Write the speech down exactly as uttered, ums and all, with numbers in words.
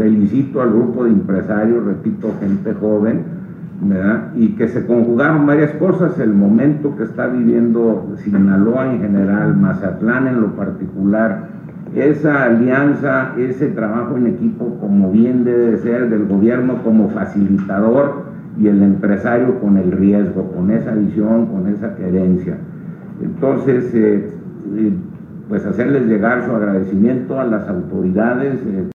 felicito al grupo de empresarios, repito, gente joven, ¿verdad? Y que se conjugaron varias cosas, el momento que está viviendo Sinaloa en general, Mazatlán en lo particular, esa alianza, ese trabajo en equipo como bien debe ser, del gobierno como facilitador y el empresario con el riesgo, con esa visión, con esa querencia. Entonces, eh, eh, pues hacerles llegar su agradecimiento a las autoridades. Eh,